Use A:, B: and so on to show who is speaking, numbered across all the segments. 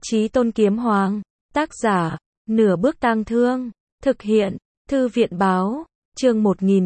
A: Chí Tôn Kiếm Hoàng, tác giả, Nửa Bước Tang Thương, thực hiện, Thư viện báo, chương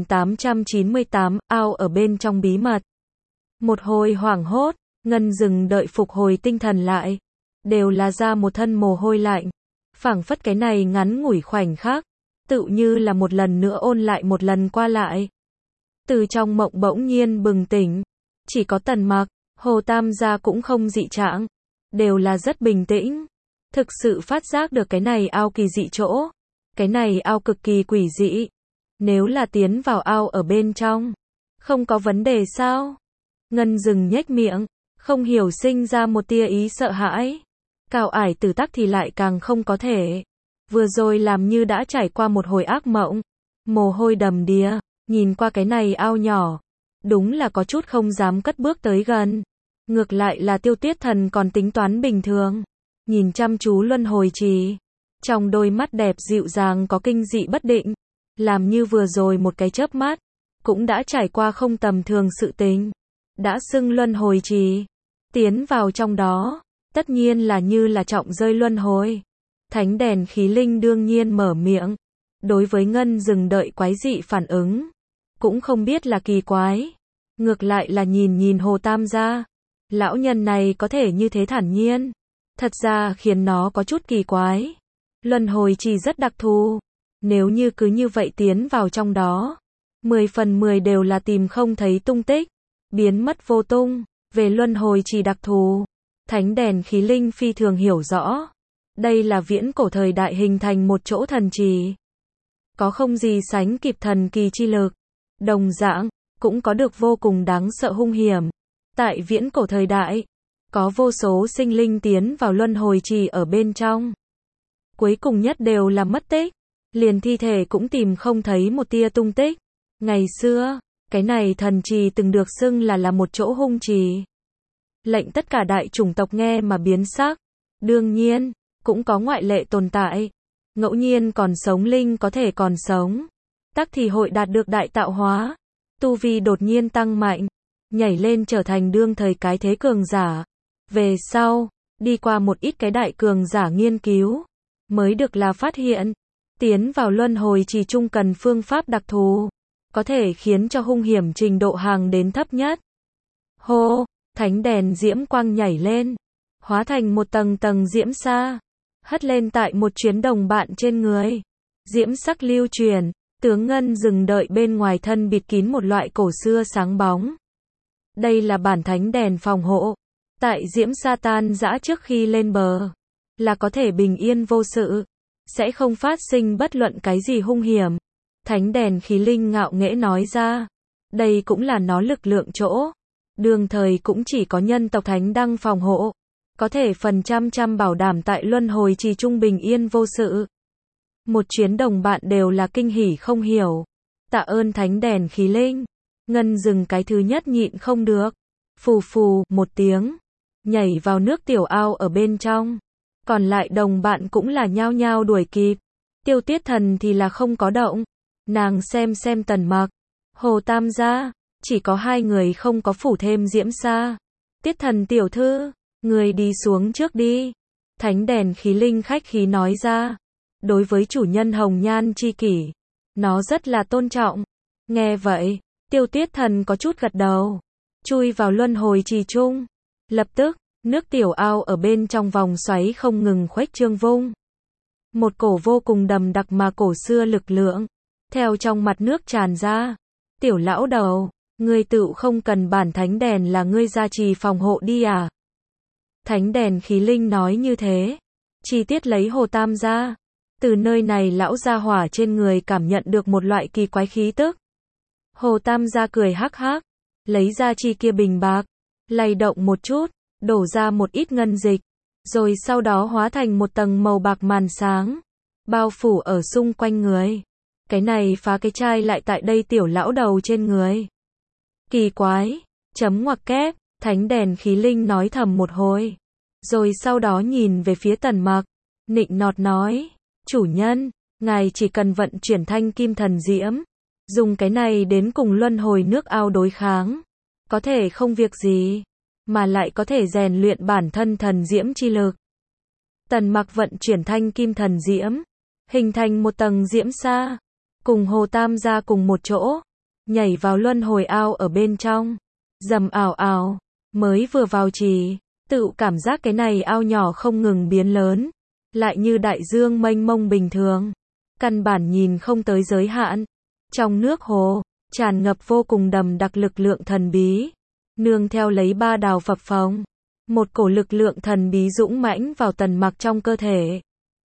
A: 1898, ao ở bên trong bí mật. Một hồi hoảng hốt, Ngân Dừng đợi phục hồi tinh thần lại, đều là ra một thân mồ hôi lạnh, phảng phất cái này ngắn ngủi khoảnh khắc, tự như là một lần nữa ôn lại một lần qua lại. Từ trong mộng bỗng nhiên bừng tỉnh, chỉ có Tần Mặc, Hồ Tam gia cũng không dị trạng, đều là rất bình tĩnh, thực sự phát giác được cái này ao kỳ dị chỗ, cái này ao cực kỳ quỷ dị, nếu là tiến vào ao ở bên trong, không có vấn đề sao? Ngân Dừng nhếch miệng, không hiểu sinh ra một tia ý sợ hãi. Cao Ải Tử tắc thì lại càng không có thể. Vừa rồi làm như đã trải qua một hồi ác mộng, mồ hôi đầm đìa, nhìn qua cái này ao nhỏ, đúng là có chút không dám cất bước tới gần. Ngược lại là Tiêu Tuyết Thần còn tính toán bình thường, nhìn chăm chú luân hồi trì, trong đôi mắt đẹp dịu dàng có kinh dị bất định, làm như vừa rồi một cái chớp mắt, cũng đã trải qua không tầm thường sự tình. Đã xưng luân hồi trì, tiến vào trong đó, tất nhiên là như là trọng rơi luân hồi. Thánh đèn khí linh đương nhiên mở miệng, đối với Ngân Dừng đợi quái dị phản ứng, cũng không biết là kỳ quái, ngược lại là nhìn Hồ Tam gia, lão nhân này có thể như thế thản nhiên, thật ra khiến nó có chút kỳ quái. Luân hồi trì rất đặc thù, nếu như cứ như vậy tiến vào trong đó, 10 phần 10 đều là tìm không thấy tung tích, biến mất vô tung. Về luân hồi trì đặc thù, thánh đèn khí linh phi thường hiểu rõ. Đây là viễn cổ thời đại hình thành một chỗ thần trì, có không gì sánh kịp thần kỳ chi lực, đồng dạng, cũng có được vô cùng đáng sợ hung hiểm. Tại viễn cổ thời đại, có vô số sinh linh tiến vào luân hồi trì ở bên trong. Cuối cùng nhất đều là mất tích, liền thi thể cũng tìm không thấy một tia tung tích. Ngày xưa, cái này thần trì từng được xưng là một chỗ hung trì, lệnh tất cả đại chủng tộc nghe mà biến sắc. Đương nhiên, cũng có ngoại lệ tồn tại, ngẫu nhiên còn sống linh có thể còn sống, tắc thì hội đạt được đại tạo hóa, tu vi đột nhiên tăng mạnh, nhảy lên trở thành đương thời cái thế cường giả. Về sau, đi qua một ít cái đại cường giả nghiên cứu, mới được là phát hiện, tiến vào luân hồi trì chung cần phương pháp đặc thù, có thể khiến cho hung hiểm trình độ hàng đến thấp nhất. Hô, thánh đèn diễm quang nhảy lên, hóa thành một tầng tầng diễm sa, hất lên tại một chuyến đồng bạn trên người. Diễm sắc lưu truyền, tướng Ngân Dừng đợi bên ngoài thân bịt kín một loại cổ xưa sáng bóng. Đây là bản thánh đèn phòng hộ, tại diễm sa tan rã trước khi lên bờ, là có thể bình yên vô sự, sẽ không phát sinh bất luận cái gì hung hiểm. Thánh đèn khí linh ngạo nghễ nói ra, đây cũng là nó lực lượng chỗ. Đương thời cũng chỉ có nhân tộc thánh đăng phòng hộ, có thể phần trăm bảo đảm tại luân hồi trì trung bình yên vô sự. Một chuyến đồng bạn đều là kinh hỉ không hiểu. Tạ ơn thánh đèn khí linh. Ngân Dừng cái thứ nhất nhịn không được, phù phù một tiếng, nhảy vào nước tiểu ao ở bên trong. Còn lại đồng bạn cũng là nhao nhao đuổi kịp. Tiêu Tuyết Thần thì là không có động. Nàng xem Tần Mặc, Hồ Tam gia, chỉ có hai người không có phủ thêm diễm sa. Tiết Thần tiểu thư, người đi xuống trước đi. Thánh đèn khí linh khách khí nói ra. Đối với chủ nhân hồng nhan chi kỷ, nó rất là tôn trọng. Nghe vậy, Tiêu Tuyết Thần có chút gật đầu, chui vào luân hồi trì chung. Lập tức, nước tiểu ao ở bên trong vòng xoáy không ngừng khuếch trương vung. Một cổ vô cùng đầm đặc mà cổ xưa lực lượng, theo trong mặt nước tràn ra. Tiểu lão đầu, ngươi tự không cần bản thánh đèn là ngươi gia trì phòng hộ đi à? Thánh đèn khí linh nói như thế, chi tiết lấy Hồ Tam gia. Từ nơi này lão gia hỏa trên người cảm nhận được một loại kỳ quái khí tức. Hồ Tam gia cười hắc hắc, lấy ra chi kia bình bạc, lay động một chút, đổ ra một ít ngân dịch, rồi sau đó hóa thành một tầng màu bạc màn sáng, bao phủ ở xung quanh người. Cái này phá cái chai lại tại đây tiểu lão đầu trên người. Kỳ quái, chấm ngoặc kép, thánh đèn khí linh nói thầm một hồi. Rồi sau đó nhìn về phía Tần Mặc, nịnh nọt nói, chủ nhân, ngài chỉ cần vận chuyển thanh kim thần diễm, dùng cái này đến cùng luân hồi nước ao đối kháng, có thể không việc gì, mà lại có thể rèn luyện bản thân thần diễm chi lực. Tần Mặc vận chuyển thanh kim thần diễm, hình thành một tầng diễm sa, cùng Hồ Tam gia cùng một chỗ, nhảy vào luân hồi ao ở bên trong. Rầm ào ào, mới vừa vào trì, tự cảm giác cái này ao nhỏ không ngừng biến lớn, lại như đại dương mênh mông bình thường, căn bản nhìn không tới giới hạn. Trong nước hồ, tràn ngập vô cùng đậm đặc lực lượng thần bí, nương theo lấy ba đào phập phồng, một cổ lực lượng thần bí dũng mãnh vào Tần Mặc trong cơ thể,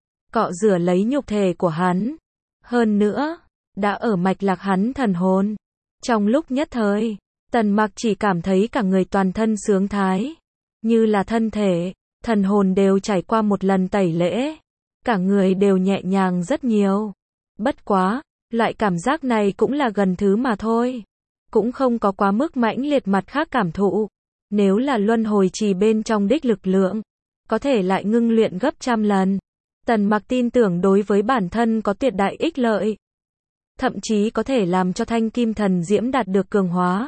A: cọ rửa lấy nhục thể của hắn. Hơn nữa, đã ở mạch lạc hắn thần hồn. Trong lúc nhất thời, Tần Mặc chỉ cảm thấy cả người toàn thân sướng thái, như là thân thể, thần hồn đều trải qua một lần tẩy lễ, cả người đều nhẹ nhàng rất nhiều. Bất quá, loại cảm giác này cũng là gần thứ mà thôi, cũng không có quá mức mãnh liệt. Mặt khác cảm thụ, nếu là luân hồi trì bên trong đích lực lượng, có thể lại ngưng luyện gấp trăm lần. Tần Mặc tin tưởng đối với bản thân có tuyệt đại ích lợi, thậm chí có thể làm cho thanh kim thần diễm đạt được cường hóa.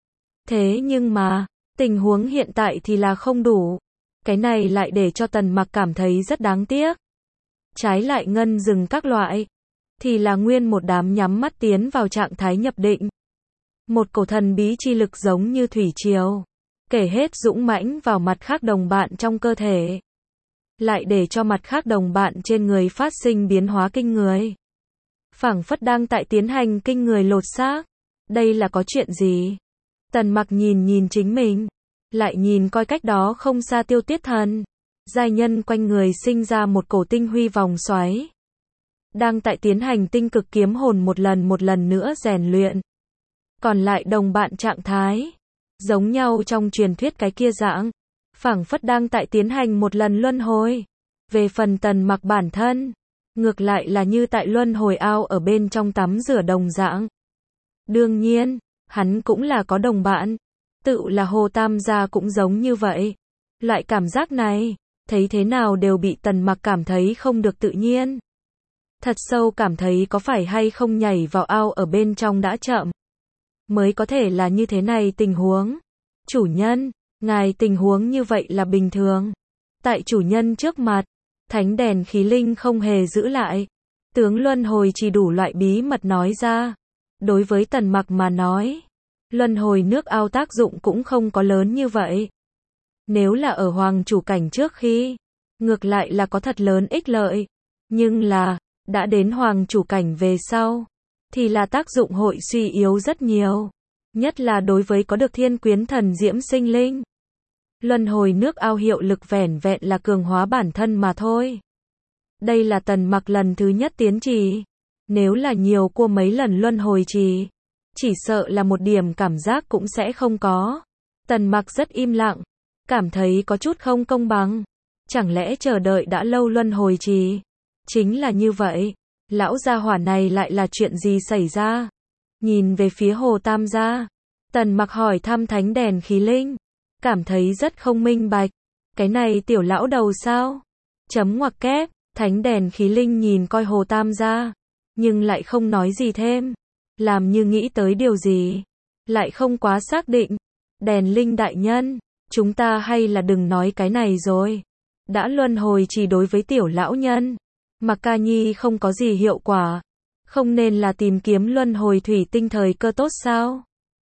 A: Thế nhưng mà, tình huống hiện tại thì là không đủ. Cái này lại để cho Tần Mặc cảm thấy rất đáng tiếc. Trái lại ngân rừng các loại, thì là nguyên một đám nhắm mắt tiến vào trạng thái nhập định. Một cổ thần bí chi lực giống như thủy triều, kể hết dũng mãnh vào mặt khác đồng bạn trong cơ thể, lại để cho mặt khác đồng bạn trên người phát sinh biến hóa kinh người, phảng phất đang tại tiến hành kinh người lột xác. Đây là có chuyện gì? Tần Mặc nhìn chính mình, lại nhìn coi cách đó không xa Tiêu Tiết Thần, giai nhân quanh người sinh ra một cổ tinh huy vòng xoáy, đang tại tiến hành tinh cực kiếm hồn một lần nữa rèn luyện. Còn lại đồng bạn trạng thái, giống nhau trong truyền thuyết cái kia dạng, phảng phất đang tại tiến hành một lần luân hồi. Về phần Tần Mặc bản thân, ngược lại là như tại luân hồi ao ở bên trong tắm rửa đồng dạng. Đương nhiên, hắn cũng là có đồng bạn, tự là Hồ Tam gia cũng giống như vậy. Loại cảm giác này, thấy thế nào đều bị Tần Mặc cảm thấy không được tự nhiên. Thật sâu cảm thấy có phải hay không nhảy vào ao ở bên trong đã chậm, mới có thể là như thế này tình huống. Chủ nhân, ngài tình huống như vậy là bình thường. Tại chủ nhân trước mặt, thánh đèn khí linh không hề giữ lại. Tướng luân hồi chỉ đủ loại bí mật nói ra. Đối với Tần Mặc mà nói, luân hồi nước ao tác dụng cũng không có lớn như vậy. Nếu là ở hoàng chủ cảnh trước khi, ngược lại là có thật lớn ích lợi. Nhưng là, đã đến hoàng chủ cảnh về sau, thì là tác dụng hội suy yếu rất nhiều. Nhất là đối với có được thiên quyến thần diễm sinh linh. Luân hồi nước ao hiệu lực vẻn vẹn là cường hóa bản thân mà thôi. Đây là Tần Mặc lần thứ nhất tiến trì. Nếu là nhiều qua mấy lần luân hồi trì, chỉ sợ là một điểm cảm giác cũng sẽ không có. Tần Mặc rất im lặng, cảm thấy có chút không công bằng. Chẳng lẽ chờ đợi đã lâu luân hồi trì? Chính là như vậy. Lão gia hỏa này lại là chuyện gì xảy ra? Nhìn về phía Hồ Tam gia, Tần Mặc hỏi thăm thánh đèn khí linh, cảm thấy rất không minh bạch. Cái này tiểu lão đầu sao? Chấm ngoặc kép, thánh đèn khí linh nhìn coi Hồ Tam gia, nhưng lại không nói gì thêm, làm như nghĩ tới điều gì, lại không quá xác định. Đèn linh đại nhân, chúng ta hay là đừng nói cái này rồi. Đã luân hồi chỉ đối với tiểu lão nhân, mà ca nhi không có gì hiệu quả, không nên là tìm kiếm luân hồi thủy tinh thời cơ tốt sao?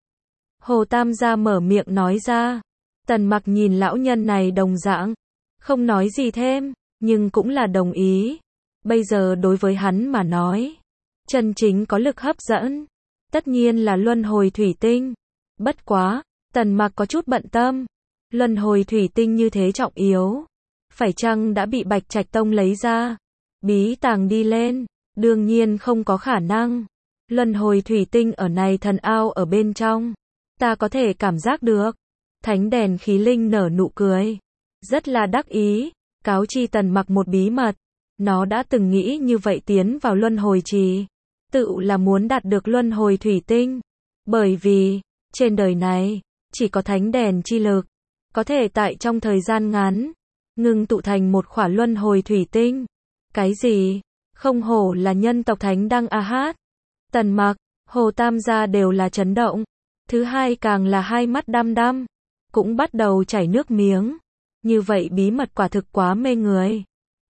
A: Hồ Tam gia mở miệng nói ra. Tần Mặc nhìn lão nhân này đồng dạng, không nói gì thêm, nhưng cũng là đồng ý. Bây giờ đối với hắn mà nói, chân chính có lực hấp dẫn, tất nhiên là luân hồi thủy tinh. Bất quá, Tần Mặc có chút bận tâm. Luân hồi thủy tinh như thế trọng yếu, phải chăng đã bị Bạch Trạch Tông lấy ra, bí tàng đi lên? Đương nhiên không có khả năng. Luân hồi thủy tinh ở này thần ao ở bên trong, ta có thể cảm giác được. Thánh đèn khí linh nở nụ cười, rất là đắc ý, cáo chi Tần Mặc một bí mật. Nó đã từng nghĩ như vậy tiến vào luân hồi trì, tự là muốn đạt được luân hồi thủy tinh. Bởi vì, trên đời này, chỉ có thánh đèn chi lực, có thể tại trong thời gian ngắn, ngưng tụ thành một khỏa luân hồi thủy tinh. Cái gì? Không hổ là nhân tộc thánh đăng a hát. Tần Mặc, Hồ Tam gia đều là chấn động. Thứ hai càng là hai mắt đăm đăm, cũng bắt đầu chảy nước miếng. Như vậy bí mật quả thực quá mê người.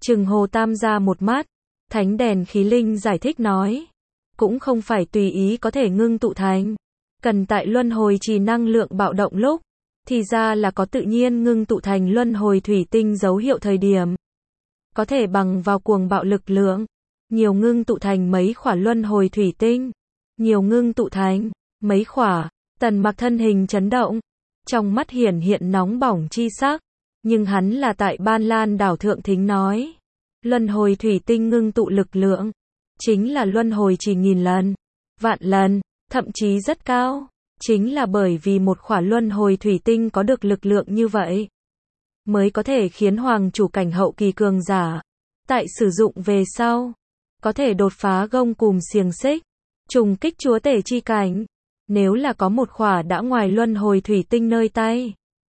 A: Trừng Hồ Tam gia một mắt, thánh đèn khí linh giải thích nói. Cũng không phải tùy ý có thể ngưng tụ thành. Cần tại luân hồi trì năng lượng bạo động lúc, thì ra là có tự nhiên ngưng tụ thành luân hồi thủy tinh dấu hiệu thời điểm. Có thể bằng vào cuồng bạo lực lượng, nhiều ngưng tụ thành mấy khỏa luân hồi thủy tinh, nhiều ngưng tụ thành mấy khỏa. Tần Mặc thân hình chấn động, trong mắt hiển hiện nóng bỏng chi sắc, nhưng hắn là tại Ban Lan đảo thượng thính nói, luân hồi thủy tinh ngưng tụ lực lượng, chính là luân hồi chỉ nghìn lần, vạn lần, thậm chí rất cao, chính là bởi vì một khỏa luân hồi thủy tinh có được lực lượng như vậy, mới có thể khiến hoàng chủ cảnh hậu kỳ cường giả, tại sử dụng về sau, có thể đột phá gông cùm xiềng xích, trùng kích chúa tể chi cảnh. Nếu là có một khỏa đã ngoài luân hồi thủy tinh nơi tay,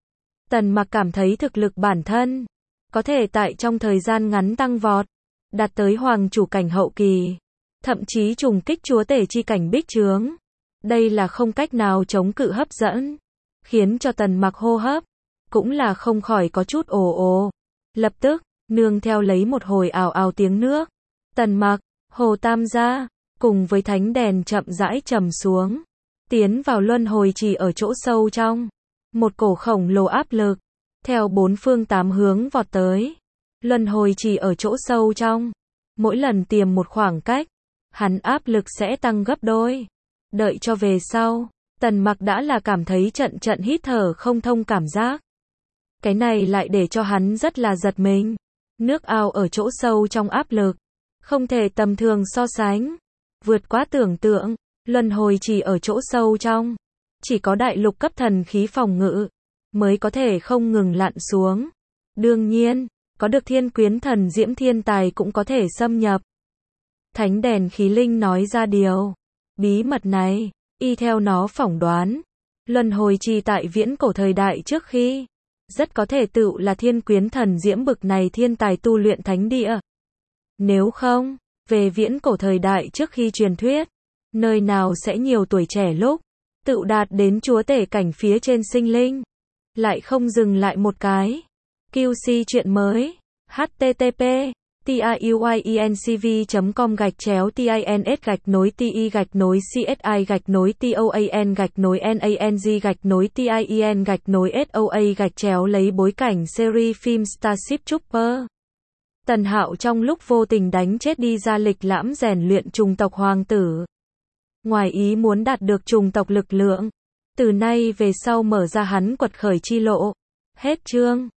A: Tần Mặc cảm thấy thực lực bản thân có thể tại trong thời gian ngắn tăng vọt, đạt tới hoàng chủ cảnh hậu kỳ, thậm chí trùng kích chúa tể chi cảnh bích trướng. Đây là không cách nào chống cự hấp dẫn, khiến cho Tần Mặc hô hấp cũng là không khỏi có chút ồ ồ. Lập tức, nương theo lấy một hồi ào ào tiếng nước, Tần Mặc, Hồ Tam gia cùng với thánh đèn chậm rãi trầm xuống, tiến vào luân hồi trì ở chỗ sâu trong. Một cổ khổng lồ áp lực theo bốn phương tám hướng vọt tới. Luân hồi trì ở chỗ sâu trong, mỗi lần tiềm một khoảng cách, hắn áp lực sẽ tăng gấp đôi. Đợi cho về sau, Tần Mặc đã là cảm thấy trận trận hít thở không thông cảm giác. Cái này lại để cho hắn rất là giật mình. Nước ao ở chỗ sâu trong áp lực, không thể tầm thường so sánh, vượt quá tưởng tượng. Luân hồi trì ở chỗ sâu trong, chỉ có đại lục cấp thần khí phòng ngự mới có thể không ngừng lặn xuống. Đương nhiên, có được thiên quyến thần diễm thiên tài cũng có thể xâm nhập. Thánh đèn khí linh nói ra điều bí mật này, y theo nó phỏng đoán, luân hồi trì tại viễn cổ thời đại trước khi, rất có thể tựu là thiên quyến thần diễm bực này thiên tài tu luyện thánh địa. Nếu không, về viễn cổ thời đại trước khi truyền thuyết, nơi nào sẽ nhiều tuổi trẻ lúc tựu đạt đến chúa tể cảnh phía trên sinh linh, lại không dừng lại một cái. QC chuyện mới. http tiuyencv.com/tin-toan-nang-soa lấy bối cảnh series phim Starship Trooper. Tần Hạo trong lúc vô tình đánh chết đi ra lịch lãm rèn luyện chủng tộc hoàng tử. Ngoài ý muốn đạt được chủng tộc lực lượng, từ nay về sau mở ra hắn quật khởi chi lộ. Hết chương.